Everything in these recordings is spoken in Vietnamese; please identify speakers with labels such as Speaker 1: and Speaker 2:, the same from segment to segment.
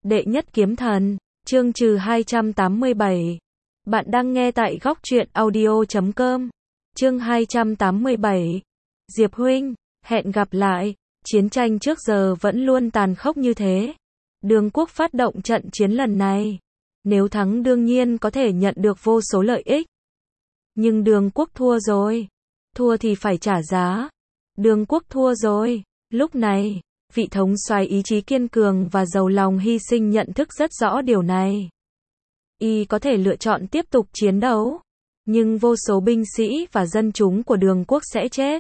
Speaker 1: Đệ nhất kiếm thần, chương trừ 287. Bạn đang nghe tại góc truyện audio.com. Chương 287. Diệp huynh, hẹn gặp lại. Chiến tranh trước giờ vẫn luôn tàn khốc như thế. Đường quốc phát động trận chiến lần này. Nếu thắng đương nhiên có thể nhận được vô số lợi ích. Nhưng đường quốc thua rồi. Thua thì phải trả giá. Đường quốc thua rồi. Lúc này, vị thống soái ý chí kiên cường và giàu lòng hy sinh nhận thức rất rõ điều này. Y có thể lựa chọn tiếp tục chiến đấu, nhưng vô số binh sĩ và dân chúng của đường quốc sẽ chết.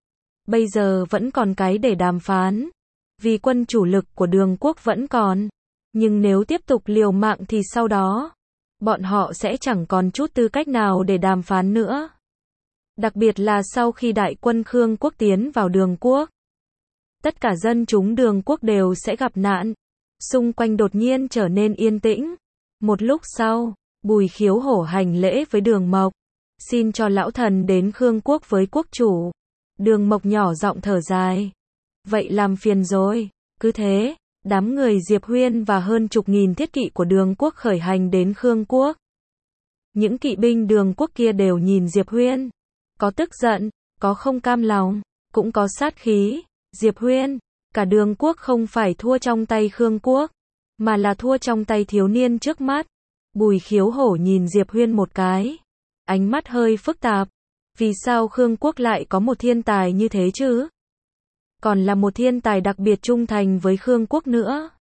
Speaker 1: Bây giờ vẫn còn cái để đàm phán, vì quân chủ lực của đường quốc vẫn còn. Nhưng nếu tiếp tục liều mạng thì sau đó, bọn họ sẽ chẳng còn chút tư cách nào để đàm phán nữa. Đặc biệt là sau khi đại quân Khương quốc tiến vào đường quốc. Tất cả dân chúng đường quốc đều sẽ gặp nạn. Xung quanh đột nhiên trở nên yên tĩnh. Một lúc sau, Bùi Khiếu Hổ hành lễ với Đường Mộc. Xin cho lão thần đến Khương quốc với quốc chủ. Đường Mộc nhỏ giọng thở dài. Vậy làm phiền rồi. Cứ thế, đám người Diệp Huyên và hơn chục nghìn thiết kỵ của đường quốc khởi hành đến Khương quốc. Những kỵ binh đường quốc kia đều nhìn Diệp Huyên. Có tức giận, có không cam lòng, cũng có sát khí. Diệp Huyên, cả đường quốc không phải thua trong tay Khương quốc, mà là thua trong tay thiếu niên trước mắt. Bùi Khiếu Hổ nhìn Diệp Huyên một cái, ánh mắt hơi phức tạp. Vì sao Khương quốc lại có một thiên tài như thế chứ? Còn là một thiên tài đặc biệt trung thành với Khương quốc nữa.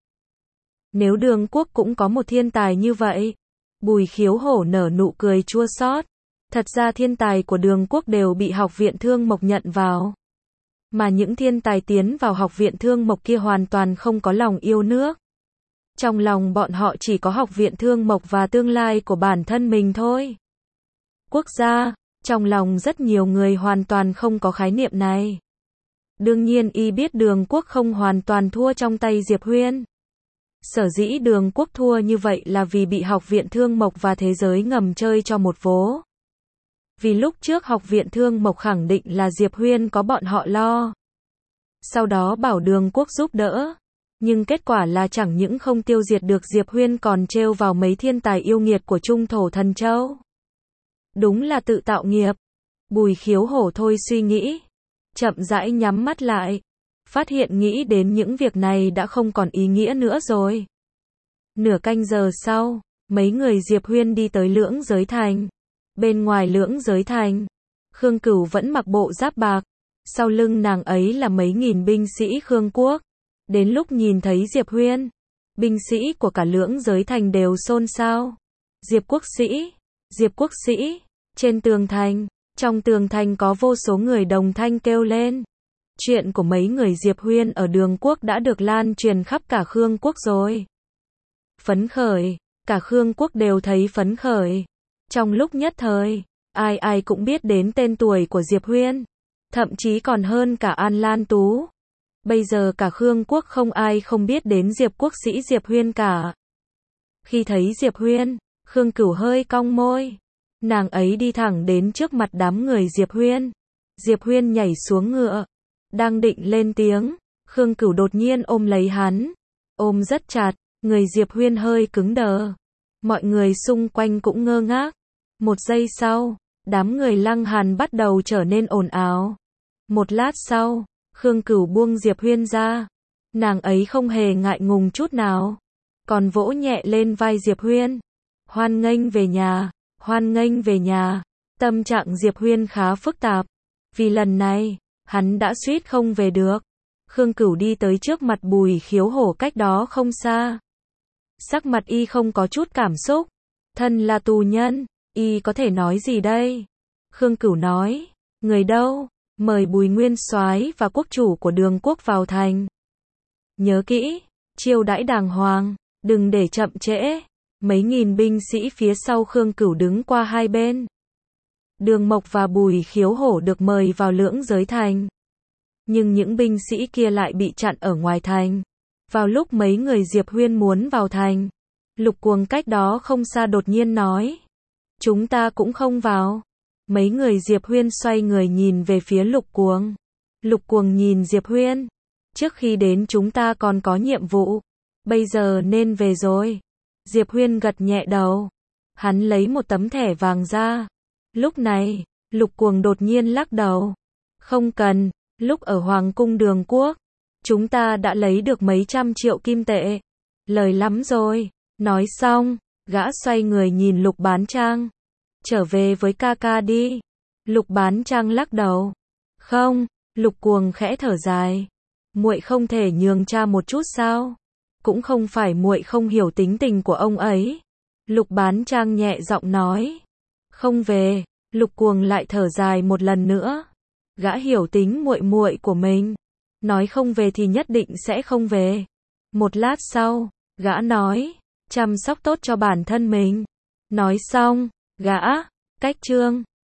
Speaker 1: Nếu đường quốc cũng có một thiên tài như vậy, Bùi Khiếu Hổ nở nụ cười chua xót. Thật ra thiên tài của đường quốc đều bị học viện Thương Mộc nhận vào. Mà những thiên tài tiến vào học viện Thương Mộc kia hoàn toàn không có lòng yêu nước. Trong lòng bọn họ chỉ có học viện Thương Mộc và tương lai của bản thân mình thôi. Quốc gia, trong lòng rất nhiều người hoàn toàn không có khái niệm này. Đương nhiên y biết đường quốc không hoàn toàn thua trong tay Diệp Huyên. Sở dĩ đường quốc thua như vậy là vì bị học viện Thương Mộc và thế giới ngầm chơi cho một vố. Vì lúc trước học viện Thương Mộc khẳng định là Diệp Huyên có bọn họ lo. Sau đó bảo đường quốc giúp đỡ. Nhưng kết quả là chẳng những không tiêu diệt được Diệp Huyên còn trêu vào mấy thiên tài yêu nghiệt của Trung Thổ Thần Châu. Đúng là tự tạo nghiệp. Bùi Khiếu Hổ thôi suy nghĩ. Chậm rãi nhắm mắt lại. Phát hiện nghĩ đến những việc này đã không còn ý nghĩa nữa rồi. Nửa canh giờ sau, mấy người Diệp Huyên đi tới Lưỡng Giới Thành. Bên ngoài Lưỡng Giới Thành, Khương Cửu vẫn mặc bộ giáp bạc. Sau lưng nàng ấy là mấy nghìn binh sĩ Khương quốc. Đến lúc nhìn thấy Diệp Huyên, binh sĩ của cả Lưỡng Giới Thành đều xôn xao. Diệp quốc sĩ, Diệp quốc sĩ. Trên tường thành, trong tường thành có vô số người đồng thanh kêu lên. Chuyện của mấy người Diệp Huyên ở đường quốc đã được lan truyền khắp cả Khương quốc rồi. Phấn khởi, cả Khương quốc đều thấy phấn khởi. Trong lúc nhất thời, ai ai cũng biết đến tên tuổi của Diệp Huyên. Thậm chí còn hơn cả An Lan Tú. Bây giờ cả Khương quốc không ai không biết đến Diệp quốc sĩ Diệp Huyên cả. Khi thấy Diệp Huyên, Khương Cửu hơi cong môi. Nàng ấy đi thẳng đến trước mặt đám người Diệp Huyên. Diệp Huyên nhảy xuống ngựa. Đang định lên tiếng, Khương Cửu đột nhiên ôm lấy hắn. Ôm rất chặt, người Diệp Huyên hơi cứng đờ. Mọi người xung quanh cũng ngơ ngác. Một giây sau, đám người Lăng Hàn bắt đầu trở nên ồn ào. Một lát sau, Khương Cửu buông Diệp Huyên ra. Nàng ấy không hề ngại ngùng chút nào. Còn vỗ nhẹ lên vai Diệp Huyên. Hoan nghênh về nhà, hoan nghênh về nhà. Tâm trạng Diệp Huyên khá phức tạp. Vì lần này, hắn đã suýt không về được. Khương Cửu đi tới trước mặt Bùi Khiếu Hổ cách đó không xa. Sắc mặt y không có chút cảm xúc. Thân là tù nhân, y có thể nói gì đây? Khương Cửu nói, người đâu? Mời Bùi Nguyên Soái và quốc chủ của đường quốc vào thành. Nhớ kỹ, chiêu đãi đàng hoàng, đừng để chậm trễ. Mấy nghìn binh sĩ phía sau Khương Cửu đứng qua hai bên. Đường Mộc và Bùi Khiếu Hổ được mời vào Lưỡng Giới Thành. Nhưng những binh sĩ kia lại bị chặn ở ngoài thành. Vào lúc mấy người Diệp Huyên muốn vào thành, Lục Cuồng cách đó không xa đột nhiên nói. Chúng ta cũng không vào. Mấy người Diệp Huyên xoay người nhìn về phía Lục Cuồng. Lục Cuồng nhìn Diệp Huyên. Trước khi đến chúng ta còn có nhiệm vụ. bây giờ nên về rồi. Diệp Huyên gật nhẹ đầu. Hắn lấy một tấm thẻ vàng ra. Lúc này, Lục Cuồng đột nhiên lắc đầu. Không cần, lúc ở Hoàng cung Đường Quốc, chúng ta đã lấy được mấy trăm triệu kim tệ. Lời lắm rồi. Nói xong, gã xoay người nhìn Lục Bán Trang. Trở về với ca ca đi. Lục Bán Trang lắc đầu. Không, Lục Cuồng khẽ thở dài. Muội không thể nhường cha một chút sao? Cũng không phải muội không hiểu tính tình của ông ấy. Lục Bán Trang nhẹ giọng nói. Không về. Lục Cuồng lại thở dài một lần nữa. Gã hiểu tính muội muội của mình. Nói không về thì nhất định sẽ không về. Một lát sau, gã nói, chăm sóc tốt cho bản thân mình. Nói xong, gã cách chương.